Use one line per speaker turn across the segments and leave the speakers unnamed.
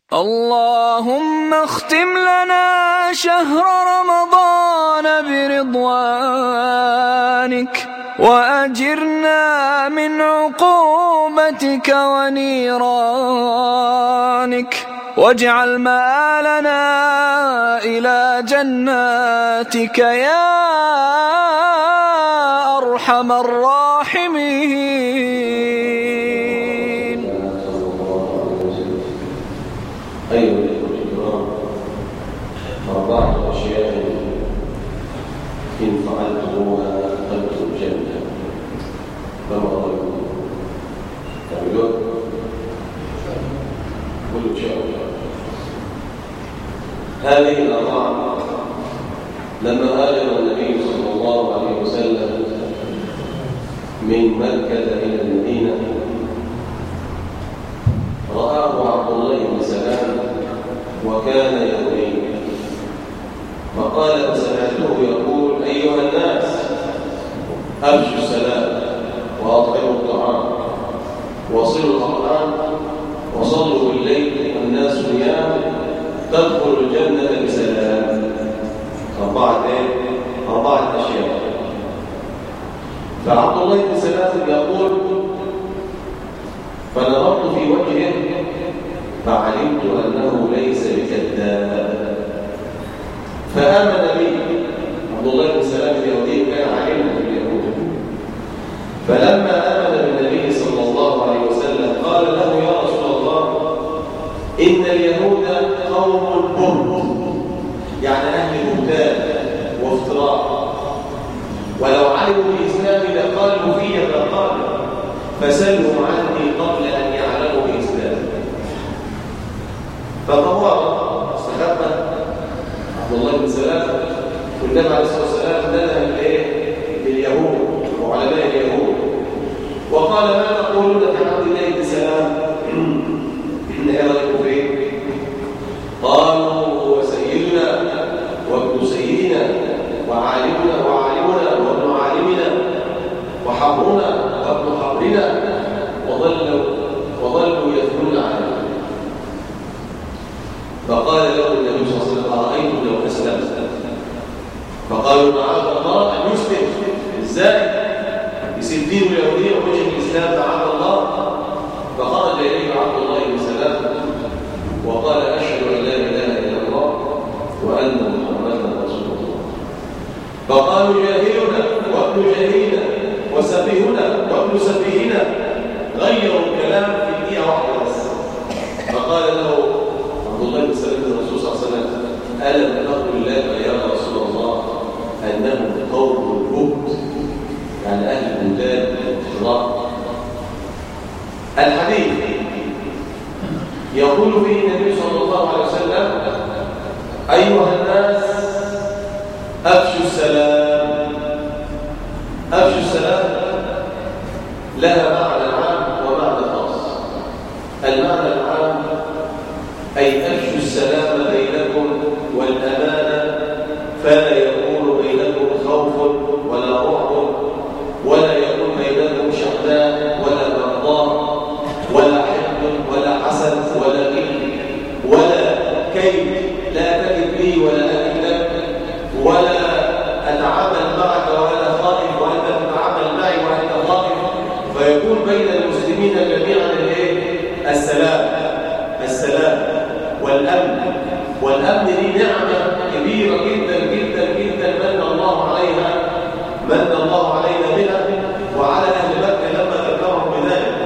اللهم اختم لنا شهر رمضان برضوانك وأجرنا من عقوبتك ونيرانك واجعل مآلنا إلى جناتك يا أرحم الراحمين.
أيها الأخوة الكرام، 4 أشياء إن فعلتموها دخلتم الجنة، فما رأيكم؟ تعملون؟ قولوا إن شاء الله. هذه ال4 لما هاجر النبي صلى الله عليه وسلم من مكة إلى المدينة رآه عبد الله بن سلام وكان يهوديا، فقال فسمعته يقول: أيها الناس، أفشوا السلام وأطعموا الطعام وصلوا الأرحام وصلوا بالليل والناس نيام تدخلوا الجنة بسلام. 4 أشياء. فعبد الله بن سلام يقول: فنظرت في وجهه فعلمت أنه ليس بكذاب فآمن بي. عبد الله بن سلام اليهودي كان عليما باليهود، فلما آمن بالنبي صلى الله عليه وسلم قال له: يا رسول الله، إن اليهود قوم بهت، يعني أهل بهتان وافتراء، ولو علموا بالإسلام لقالوا فيه فقالوا، فسلوا عني قبل أن يعلموا الإسلام. فطوى استخبى عبد الله بن سلام، والنبي عليه الصلاة والسلام نادى لليهود وعلماء اليهود وقال: ما تقولون في عبد الله بن سلام؟ إيه رأيكم فيه؟ قالوا: هو سيدنا وابن سيدنا وعالمنا وابن عالمنا وحبرنا وابن حبرنا، وظلوا يثنون عليه. فقال له النبي صلى الله عليه وسلم: أرأيتم لو أسلمت؟ فقالوا: معاذ الله أن يسلم. إزاي يسيب دين اليهودية ووجه الإسلام؟ معاذ الله. فخرج إليه عبد الله بن سلام وقال: أشهد أن لا إله إلا الله وأن محمدا رسول الله. فقالوا: جاهلنا وابن جاهلنا وسفيهنا وابن سفيهنا. غيروا الكلام في دقيقة واحدة بس. فقال له عبد الله بن سلام الرسول صلى الله عليه وسلم: ألم تقل لك يا رسول الله أنهم قوم بهت، يعني أهل البلدان الافتراء. الحديث يقول فيه النبي صلى الله عليه وسلم: أيها الناس، أفشوا السلام. أفشوا السلام لها معنى عام ومعنى خاص. المعنى العام أي أفشوا السلام بينكم والأمانة، فلا يكون بينكم خوف ولا رعب، ولا يكون بينكم شحناء ولا بغضاء ولا حقد ولا حسد ولا غل ولا كيد. لا تكد لي ولا أكد لك، ولا أتعامل معك وأنا خائف وأنت تتعامل معي وأنت خائف، فيكون بين المسلمين جميعا السلام والأمن. والأمن دي نعمة كبيرة جدا جدا جدا من الله علينا بها وعلى أهل مكة لما ذكرهم بذلك.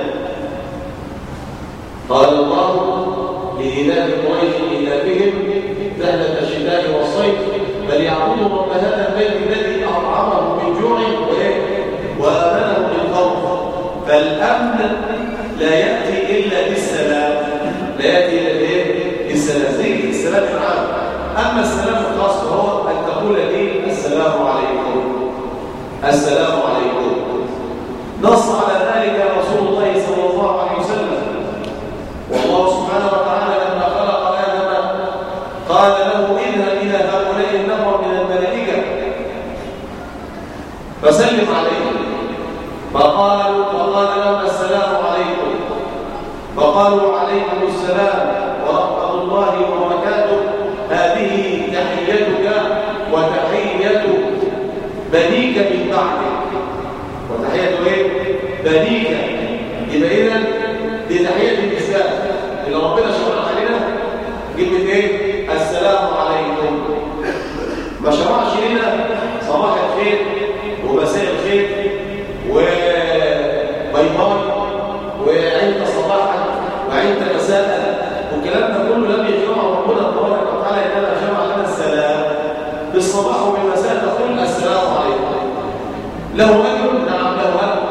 قال الله: لإيلاف قريش إيلافهم رحلة الشتاء والصيف فليعبدوا رب هذا البيت الذي أطعمهم من جوع وآمنهم من خوف. فالأمن لا يأتي إلا بالسلام، لا يأتي إلا بالسلام، زي السلام العام. أما السلام الخاص فهو أن تقول لي: السلام عليكم، السلام عليكم. نص على ذلك رسول الله صلى الله عليه وسلم. والله سبحانه وتعالى لما خلق آدم قال له: اذهب إلى هؤلاء النفر من الملائكة فسلم عليهم. فقال لهم: السلام عليكم. فقالوا: عليكم السلام ورحمة بنيك. يبقى إذا دي تحية الإسلام اللي ربنا شرع علينا كلمة إيه؟ السلام عليكم. ما شرعش لنا صباح الخير ومساء الخير وباي باي وعند صباحا وعند مساء، والكلام ده كله لم يجمع ربنا تبارك وتعالى، انما جمع لنا السلام بالصباح وبالمساء تقول السلام عليكم. له اجر؟ نعم له اجر.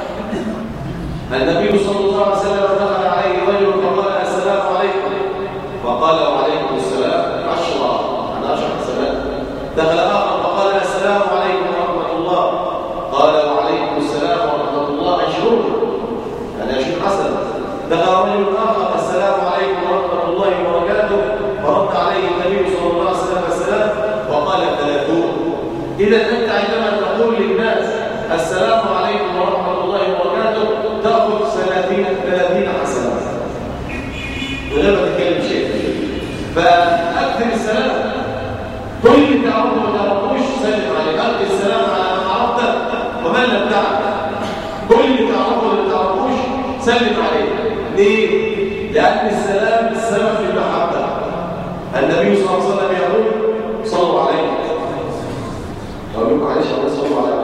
النبي صلى الله عليه وسلم دخل عليه رجل فقال السلام عليكم، فقال وعليكم السلام 10 حسنات. دخل اخر فقال السلام عليكم ورحمه الله، قال وعليكم السلام ورحمه الله 20 حسنه. دخل رجل اخر السلام عليكم ورحمه الله وبركاته، فرد عليه النبي صلى الله عليه وسلم السلام وقال 30. اذا انت عندما تقول للناس السلام عليكم ورحمه الله وبركاته تاخذ 30 حسنه ولا ما تتكلم شيء. فاكثر السلام، كل اللي تعرفه ما تعرفوش سلم عليه، القي السلام على من عرفته ومن لم تعرف. كل اللي تعرفه وما تعرفوش سلم عليه. ليه؟ لأن السلام السبب في المحبة. النبي صلى الله عليه وسلم يقول صلوا عليه. أقول لكم معلش الله صلوا عليه.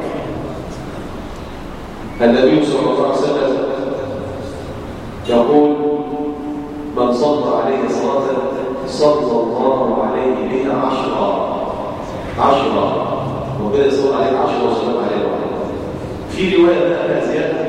النبي صلى الله عليه وسلم يقول من صلى عليه صلاة صلى الله عليه بها 10 وكده يصلى عليه 10 وسلم عليه. في رواية بقى زيادة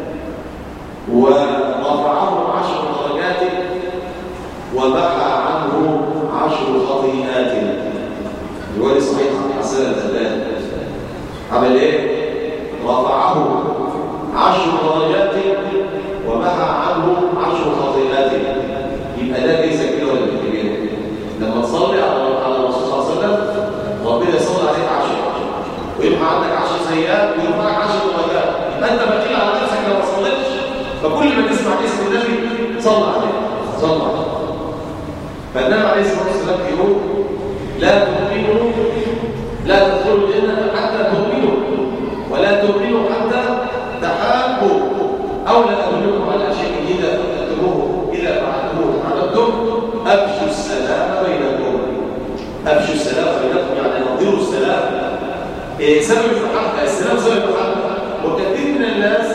ورفعه 10 درجات ومحى عنه 10 خطيئات. رواية صحيحة حسنة الألباني. عمل ايه؟ رفعه 10 درجات ومحى عنه 10 خطيئات. يبقى ده ليس كده ولا كده. لما تصلي على الرسول صلى الله عليه وسلم ربنا يصلي عليك 10 ويمحى عندك 10 سيئات ويرفعك 10 درجات. يبقى انت بخيل على نفسك لو ما صليتش. فكل ما تسمع اسم النبي صلى عليه صلى عليه. فالنبي عليه الصلاه والسلام يقول لا تدخلوا الجنه حتى تؤمنوا ولا تؤمنوا حتى تحابوا، او لا ادلكم على شيء اذا فعلتموه عملتم افشوا السلام بينكم. افشوا السلام بينكم يعني نظيروا السلام. سبب المحبه، السلام سبب المحبه. وكثير من الناس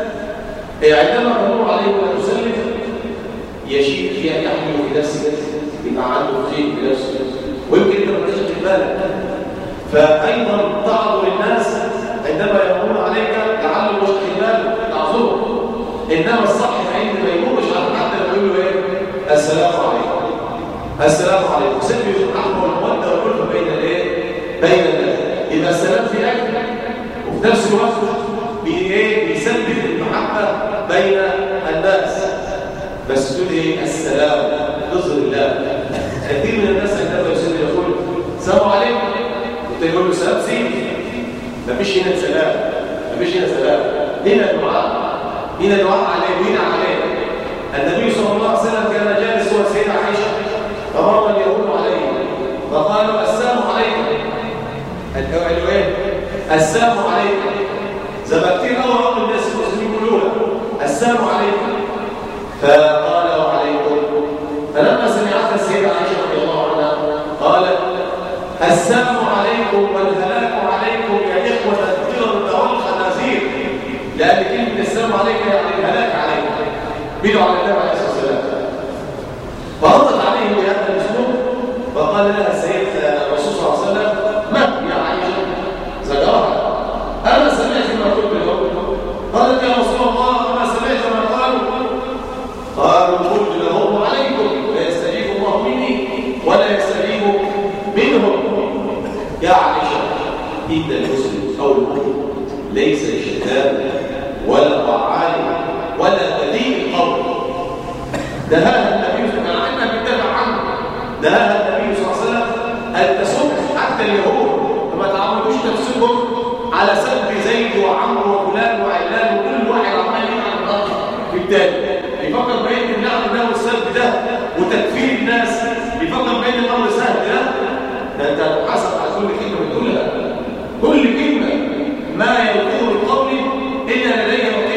عندما تمر عليه ولا تسلم يشيء فيها يحمل في نفسه، يبقى عنده خير في نفسه ويمكن انت ما تاخدش بالك. فايضا تعرض للناس عندما يمرون عليك لعله مش بالك تعذره، انما الصح عند ما يمرش على حد يقول له ايه؟ السلام عليكم. السلام عليكم. سلم الرحمه والموده والألفة بين الايه؟ بين الناس. يبقى السلام في اجل وفي نفس الوقت بيسبب المحبه بين الناس. بس تقول ايه؟ السلام بظهر الله. كثير من الناس عندما يسلم يقول السلام عليكم، وانت يقول له سلام سيدي. مفيش هنا سلام، مفيش هنا سلام، هنا دعاء، هنا دعاء عليه وهنا عليه. النبي صلى الله عليه وسلم كان جالس هو السيدة عائشة فمر اليهود عليه فقالوا السلام عليكم. قالوا ايه؟ السلام عليكم. زي كتير قوي الناس المسلمين يقولوا السلام عليكم. فقال وعليكم. فلما سمعتها السيدة عائشة رضي الله عنها قالت السلام عليكم والهلاك عليكم يا إخوة القردة والخنازير. لأن كلمة السلام عليكم يعني الهلاك عليكم. بدعوا على النبي عليه الصلاة والسلام. فردت عليهم بهذا الأسلوب فقال لها السيد الرسول صلى الله عليه وسلم من يا عائشة؟ زجرها. أنا سمعت ما قلت لهم. قالت يا رسول الله ما سمعت ما قالوا. قالوا قلت لهم عليكم لا يستجيب الله مني ولا يستجيب منهم. يا عائشة إن المسلم أو المؤمن ليس شتام ولا طعان ولا بديل القول. نهاها النبي صلى الله عليه وسلم بيدافع عنه. نهاها النبي صلى الله عليه وسلم أن تسب حتى اليهود فما تعودوش نفسكم على سب زيد وعمرو وفلان وعلان وكل واحد عمال يلعن الأرض في التاني. بيفكر بين اللعن ده والسب ده وتكفير الناس، بيفكر بين الأمر سهل ده أنت هتحاسب على كل كلمة بتقولها. كل كلمة ما يلقيه القول إلا لديه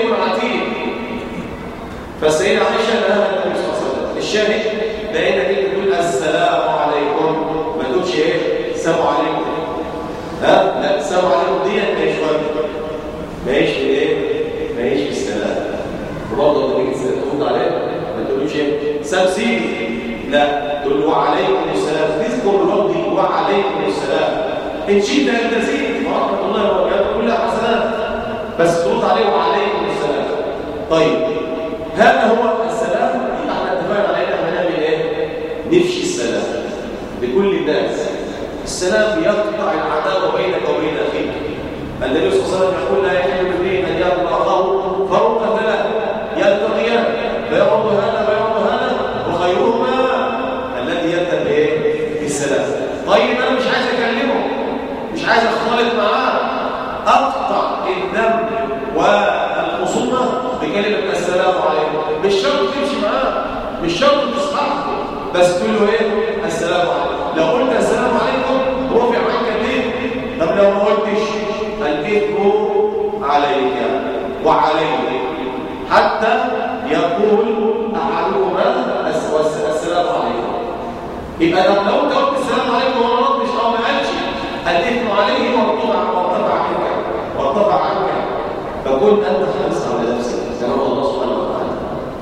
فالسيدة عائشة لها النبي صلى الله عليه وسلم. الشاهد لأنك أنت تقول السلام عليكم، ما تقولش إيه؟ السلام عليكم. لا، السلام عليكم دي ما هيش واجب، ما هيش في إيه؟ ما هيش في السلام. وبرضه لما تيجي ترد عليه ما تقولوش إيه؟ سلام سيدي، لا، تقول له وعليكم السلام، تذكر ربي وعليكم السلام. إن شئت أن تزيد ورحمة الله وبركاته كلها حسنات، بس ترد عليه وعليكم السلام. طيب هذا هو السلام. يبقى احنا اتفقنا على ان احنا نعمل ايه؟ نفشي السلام لكل الناس. السلام يقطع العداوه بينك وبين اخيك. النبي صلى الله عليه وسلم يقول لا يحل لامرئ ان يلقى اخاه فوق ثلاث يلتقيان فيعرض هذا ويعرض هذا وخيرهما الذي يبدا بايه؟ بالسلام. طيب انا مش عايز اكلمه، مش عايز اختلط معاه، اقطع الذنب والخصومه بكلمه السلام عليكم. مش شرط تمشي معاه، مش شرط تصححه، بس تقول له ايه؟ السلام عليكم. لو قلت السلام عليكم رفع عنك الاثم. طب لو ما قلتش الاثم عليك وعليك حتى يقول احدهما السلام عليكم. يبقى لو انت قلت السلام عليكم وما ردش او ما قالش الاثم عليه وارتفع عنك، فكن انت حريص على نفسك كما قال الله سبحانه وتعالى.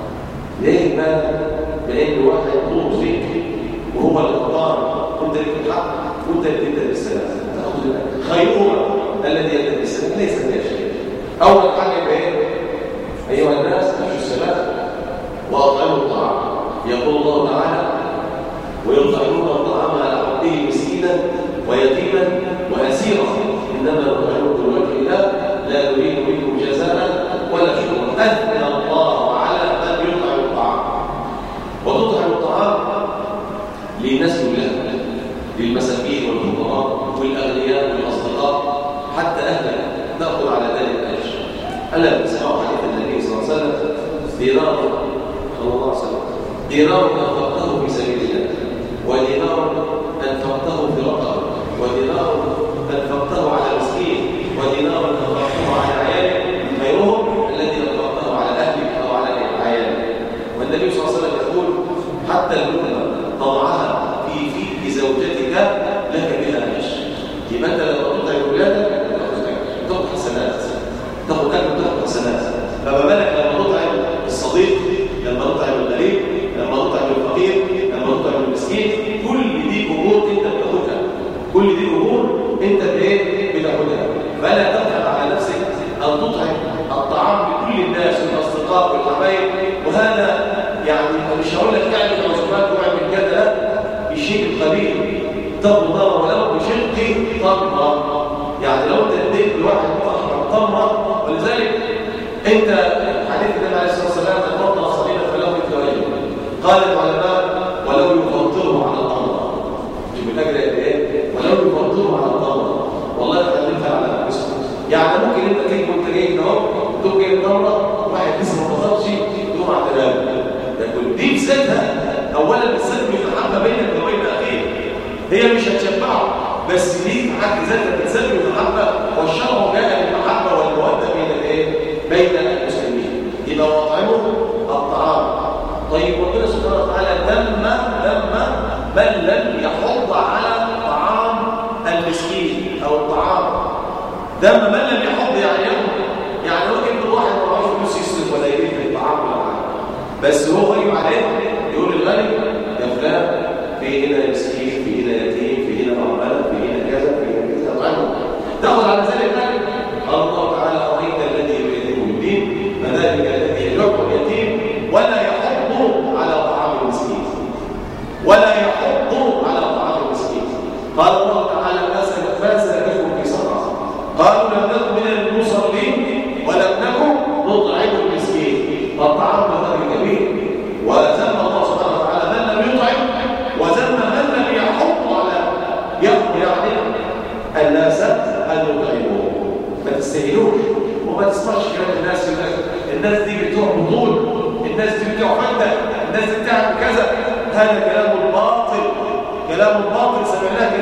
ليه؟ لان واحد طول ذكر وهو اللي اختار، كنت لك الحق وانت اللي تبدا بالسلام، تاخذ خيرهما الذي يبدا بالسلام ليس فيها شيء. اول حاجه ايه؟ ايها الناس افشوا السلام واطعموا الطعام. يقول الله تعالى ويطعمون الطعام على حبه مسكينا ويتيما واسيرا انما نطعمكم لوجه الله لا نريد منكم جزاء ولا شكرا. اثنى الله على من يطعم الطعام. وتطعم الطعام للناس كلها، للمساكين والفقراء والاغنياء والاصدقاء حتى اهلك تاخذ على ذلك الاجر. الا تسمعوا حديث النبي صلى الله عليه وسلم دينار صلى الله عليه وسلم دينار انفقته في سبيل الله، ودينار انفقته في رقبه، ودينار انفقته على مسكين، ودينار انفقته على عيالك خيرهم الذي انفقته على اهلك او على عيالك. والنبي صلى الله عليه وسلم يقول حتى اللقمه طمعها في فيك زوجتك لك بها اجر. يبقى انت لما تطعم اولادك تاخذ حسنات، تاخذ اجر وتاخذ حسنات. فما بالك لما تطعم الصديق، لما تطعم الغريب، لما تطعم الفقير، لما تطعم المسكين. كل دي امور انت بتاخدها، كل دي امور انت بتاخدها. فلا تبخل على نفسك ان تطعم الطعام لكل الناس والاصدقاء والحبايب. وهذا يعني مش هقول لك اعمل عزومات واعمل كذا، لا، بالشيء القليل تمر ولو بشق تمره. يعني لو انت اديت لواحد تمره، ولذلك انت حديث النبي عليه الصلاه والسلام تفضل صلينا فله مثل اجر. قال العلماء ولو يفضله على الامر. شوف الاجر قد ايه؟ ولو يفضله على الامر. والله اتكلمت على اسمه. يعني ممكن انت تيجي وانت جاي اهو تقوم جايب تمره واحد لسه ما فطرش تقوم اعتراف. لكن دي بذاتها اولا بتسبب المحبه بينك وبين اخيك. هي مش هتشبعه، بس دي في حد ذاتها بتسبب المحبه، والشرع جاء بالمحبه والموده بين المسلمين. يبقى واطعموا الطعام. طيب ربنا سبحانه وتعالى ذم من لم يحض على طعام المسكين او الطعام. ذم من لم يحض يعني هو ابن واحد ما معهوش فلوس يصرف ولا يجيب في الطعام ولا حاجه، بس هو غريب عليه يقول الغني يا فلان في هنا مسكين، في هنا يتيم، في هنا مرمله، في هنا كذا، في هنا كذا، اطعمه. تاخذ على ذلك قال الله تعالى ارايت الذي يكذب بالدين فذلك الذي يدعو اليتيم ولا يحض على طعام المسكين، ولا يحض على طعام المسكين. قال الله تعالى ما سلككم في سقر قالوا لم نكن من المصلين ولم نكن نطعم المسكين. فالطعام هذا كبير. وذم الله سبحانه وتعالى من لم يطعم، وذم من لم يحض على يعني الناس ان يطعموا. ما تستهينوش وما تسمعش كلام الناس دي بتوع بطول، الناس دي بتوع فندق، الناس دي بتعمل كذا. هذا كلام باطل سمعناه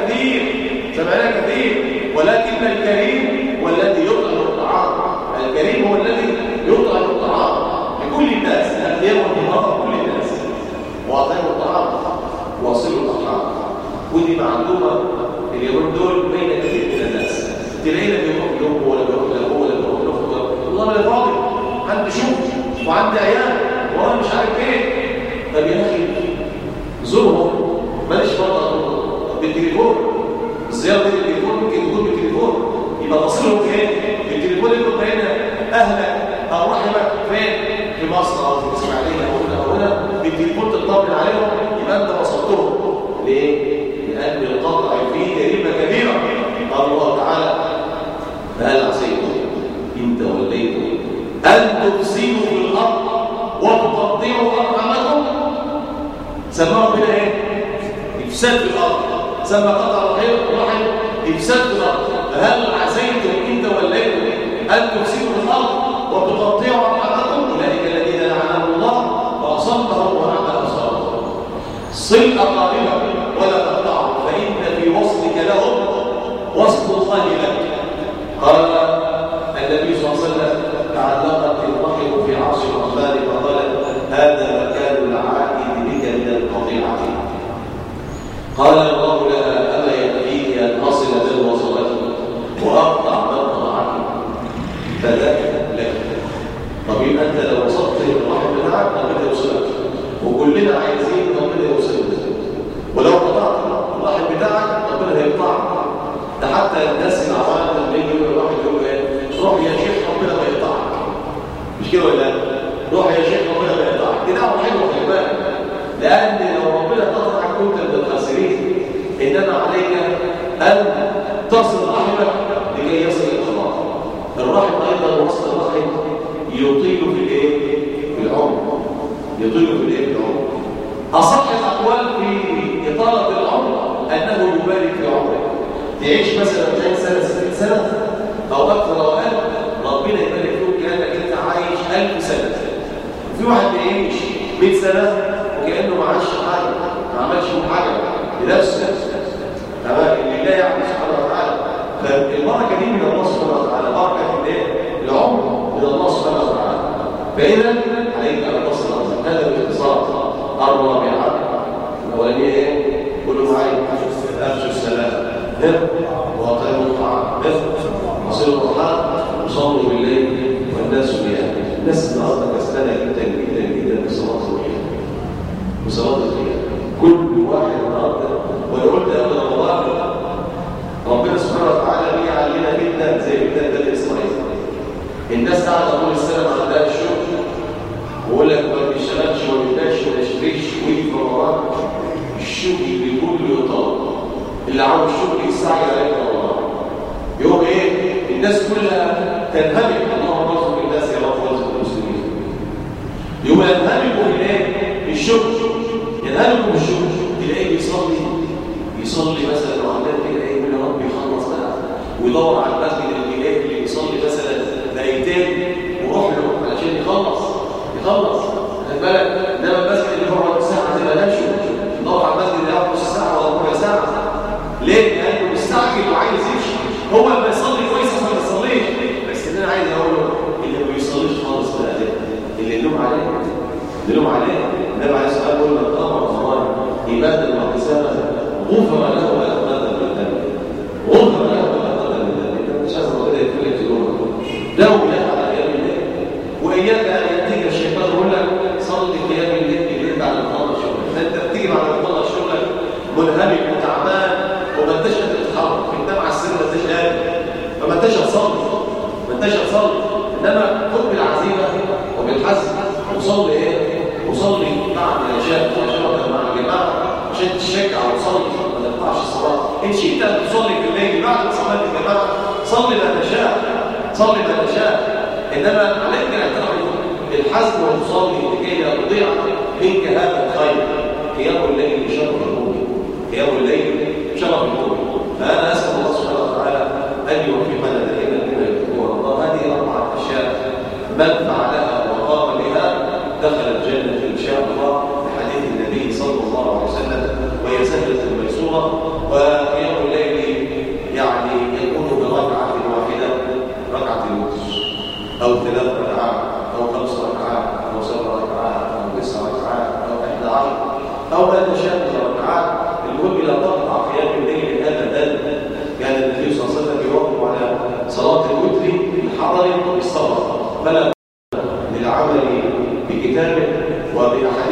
كثير. ولكن الكريم هو الذي يطعم الطعام. الكريم هو الذي يطعم الطعام لكل الناس، يوم النهار كل الناس وأطعموا الطعام وصلوا الأرحام. ودي معلومة اليومين دول بين كثير من الناس. تلاقينا بيروح لهم ولا بيروح لأبوه ولا بيروح لأخوه، والله أنا فاضي عندي شغل وعندي عيال وأنا مش عارف إيه. طب يا أخي زورهم، ماليش فاضي بالتليفون. الزيارة دي بالتليفون ممكن تكون بالتليفون، يبقى تصلهم فين؟ بالتليفون يكون بين أهلك أو رحمك فين؟ في مصر أو في الإسماعيلية أو هنا بالتليفون تطمن عليهم، يبقى أنت وصلتهم. ليه؟ لأن القطع فيه جريمة كبيرة. قال الله تعالى: فهل عسيتم إن توليتم أن تفسدوا في الأرض وتقطعوا أرحامكم؟ سماه ربنا إيه؟ إفساد في الأرض. سمى قطع الرحم إفساد في الأرض. فهل عسيتم إن توليتم أن تفسدوا في الأرض وتقطعوا أرحامكم؟ أولئك الذين لعنهم الله وأصمهم وأعمى أبصارهم. صل أقاربك ولا تقطعهم فإن في وصلك لهم وصل الله لك. قال النبي صلى الله عليه وسلم: تعلقت الرحم في عرش الرحمن فقال: هذا مكان العائد بك من القطيعة. قال الله لها: أما يكفيك أن أصل من وصلتك وأقطع من قطعك؟ فذاك لك. طب يبقى أنت لو وصلت الرحم بتاعك ربنا يوصلك، وكلنا عايزين ربنا يوصلك. ولو قطعت الرحم بتاعك ربنا هيقطعك. ده حتى الناس العوام اللي يجوا الواحد يقول ايه: روح يا شيخ ربنا ما يقطعك. مش كده ولا؟ روح يا شيخ ربنا ما يقطعك. دي دعوه حلوه في بالك، لان لو ربنا قطعك كنت من الخاسرين. انما عليك ان تصل رحمك لكي يصل الخلاص. الرحم ايضا وصل الرحم يطيل في الايه؟ في العمر. يطيل في الايه؟ في العمر. اصح الاقوال في اطاله العمر انه يبارك في عمرك. تعيش مثلا 40 سنه 60 سنه او اكثر او اقل، ربنا يبارك فيك كانك انت عايش 1000 سنه. في واحد بيعيش 100 سنه وكانه ما عملش حاجه، ما عملش حاجه لنفسه. تمام؟ لله يعني سبحانه وتعالى. فالبركه دي من الله سبحانه وتعالى، بركه الايه؟ العمر من الله سبحانه وتعالى. فاذا عليك ان تصل رزقك. هذا باختصار. الرابعه الاولانيه ايه؟ قولوا معي: افشوا السلام واطعموا الطعام وصلوا الرحام وصلوا بالليل والناس نيام. الناس النهارده كسلانه جدا جدا جدا بصلاه القيام. بصلاه القيام كل واحد النهارده. وانا قلت قبل رمضان ربنا سبحانه وتعالى بيعلمنا جدا زي فتنه بني اسرائيل. الناس قاعده طول السنه ما عندهاش شغل، ويقول لك ما بيشتغلش وما بيبقاش وما يشتريش، ويجي في رمضان الشغل بيقول له يطلق. اللي عاوز شغل يستعجل عليك الله. يوم ايه؟ الناس كلها تنهمك. اللهم ارزق الناس يا رب وارزق المسلمين. يوم ينهمكوا في الايه؟ الشغل. ينهمكوا بالشغل. تلاقيه يصلي مثلا وعمال كده ايه؟ يا رب يخلص بقى ويدور على المسجد اللي بيصلي مثلا دقيقتين ويروح له علشان يخلص. خد بالك. انما المسجد اللي هو ربع ساعه تبقى نمشي يدور على المسجد اللي هو نص ساعه ولا ربع ساعه. ليه؟ لانه مستعجل وعايز يمشي. هو لما يصلي كويس ما بيصليش. بس اللي انا عايز اقوله اللي ما بيصليش خالص بقى ده اللي نلوم عليه. النبي عليه الصلاه والسلام يقول: من قام رمضان عباده واحتسابا غفر له ما تقدم من ذنبه. مش عايز ربنا يغفر لك ذنوبك. لو يفعل قيام الليل. واياك ان ياتيك الشيطان يقول لك صلي قيام الليل بعد ما تخلص شغلك. فانت بتيجي بعد ما تخلص شغلك منهمك وتعبان وما انتش قادر تتحرك، انت مع السن ما انتش قادر، فما انتش هتصلي. انما خد بالعزيمه وبالحزم وصلي ايه؟ وصلي بعد العشاء مع الجماعه عشان تشجع وتصلي ما تقطعش الصلاه. ان شئت ان تصلي في الليل بعد صلاه الجماعه صلي ما تشاء. انما عليك ان تعرف الحزم وتصلي لكي لا يضيع منك هذا الخير. قيام الليل شرف المؤمن. فانا اسال الله سبحانه وتعالى ان يوفقنا دائما لما يحبه الله. هذه 4 أشياء من فعلها وقام بها دخل الجنه ان شاء الله، بحديث النبي صلى الله عليه وسلم. وهي سهله ميسوره. وقيام الليل يعني يكون بركعه واحده، ركعه الوتر، او 3 ركعات، او 5 ركعات، او 7 ركعات، 9 ركعات أو 11 أو أدنى شأن ركعات، المهم لا تقطع قيام الليل أبدا. كان النبي صلى الله عليه وسلم يواظب على صلاة الوتر في الحضر والسفر، فلا للعمل بكتابه وبأحاديث